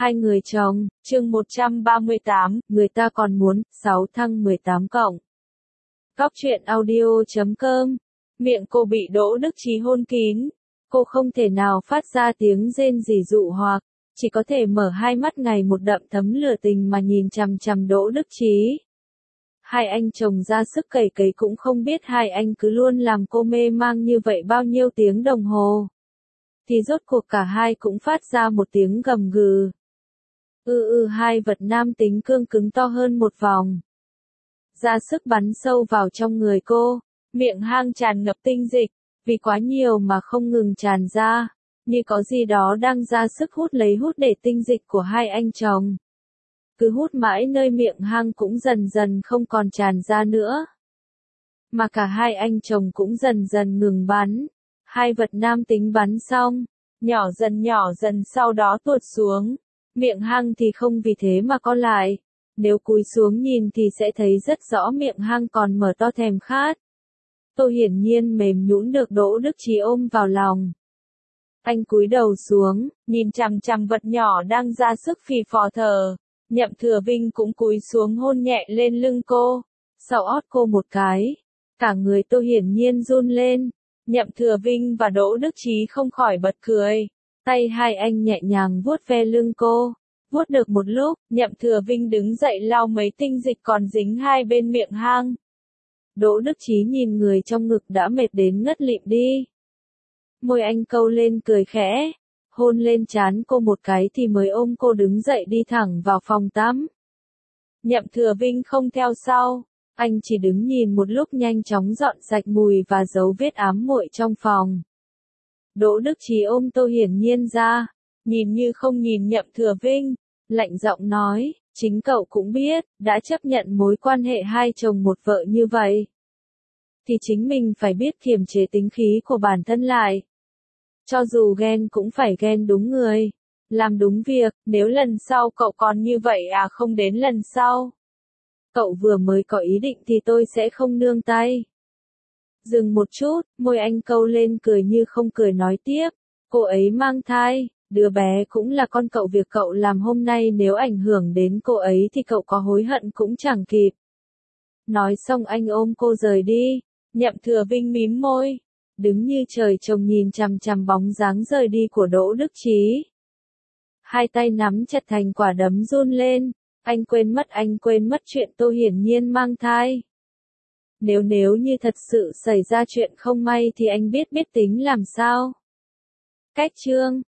Hai người chồng, chương 138, người ta còn muốn, 6 thăng 18 cộng. Góc truyện audio.com. Miệng cô bị Đỗ Đức Chí hôn kín. Cô không thể nào phát ra tiếng rên rỉ dụ hoặc, chỉ có thể mở hai mắt ngày một đậm thấm lửa tình mà nhìn chằm chằm Đỗ Đức Chí. Hai anh chồng ra sức cày cấy cũng không biết hai anh cứ luôn làm cô mê mang như vậy bao nhiêu tiếng đồng hồ. Thì rốt cuộc cả hai cũng phát ra một tiếng gầm gừ. Hai vật nam tính cương cứng to hơn một vòng. Ra sức bắn sâu vào trong người cô, miệng hang tràn ngập tinh dịch, vì quá nhiều mà không ngừng tràn ra, như có gì đó đang ra sức hút để tinh dịch của hai anh chồng. Cứ hút mãi nơi miệng hang cũng dần dần không còn tràn ra nữa. Mà cả hai anh chồng cũng dần dần ngừng bắn. Hai vật nam tính bắn xong, nhỏ dần sau đó tuột xuống. Miệng hang thì không vì thế mà co lại. Nếu cúi xuống nhìn thì sẽ thấy rất rõ miệng hang còn mở to thèm khát. Tô hiển nhiên mềm nhũn được Đỗ Đức Chí ôm vào lòng. Anh cúi đầu xuống, nhìn chằm chằm vật nhỏ đang ra sức phì phò thở. Nhậm Thừa Vinh cũng cúi xuống hôn nhẹ lên lưng cô, sau ót cô một cái. Cả người Tô hiển nhiên run lên. Nhậm Thừa Vinh và Đỗ Đức Chí không khỏi bật cười. Tay hai anh nhẹ nhàng vuốt ve lưng cô. Vuốt được một lúc, Nhậm Thừa Vinh đứng dậy lau mấy tinh dịch còn dính hai bên miệng hang. Đỗ Đức Chí nhìn người trong ngực đã mệt đến ngất lịm đi. Môi anh câu lên cười khẽ, hôn lên trán cô một cái thì mới ôm cô đứng dậy đi thẳng vào phòng tắm. Nhậm Thừa Vinh không theo sau, anh chỉ đứng nhìn một lúc nhanh chóng dọn sạch mùi và dấu vết ám muội trong phòng. Đỗ Đức Chí ôm Tô hiển nhiên ra, nhìn như không nhìn Nhậm Thừa Vinh, lạnh giọng nói, chính cậu cũng biết, đã chấp nhận mối quan hệ hai chồng một vợ như vậy. Thì chính mình phải biết kiềm chế tính khí của bản thân lại. Cho dù ghen cũng phải ghen đúng người, làm đúng việc, nếu lần sau cậu còn như vậy không đến lần sau. Cậu vừa mới có ý định thì tôi sẽ không nương tay. Dừng một chút, môi anh câu lên cười như không cười nói tiếp, cô ấy mang thai, đứa bé cũng là con cậu, việc cậu làm hôm nay nếu ảnh hưởng đến cô ấy thì cậu có hối hận cũng chẳng kịp. Nói xong anh ôm cô rời đi, Nhậm Thừa Vinh mím môi, đứng như trời trồng nhìn chằm chằm bóng dáng rời đi của Đỗ Đức Chí. Hai tay nắm chặt thành quả đấm run lên, anh quên mất chuyện Tô hiển nhiên mang thai. Nếu như thật sự xảy ra chuyện không may thì anh biết tính làm sao. Cách chương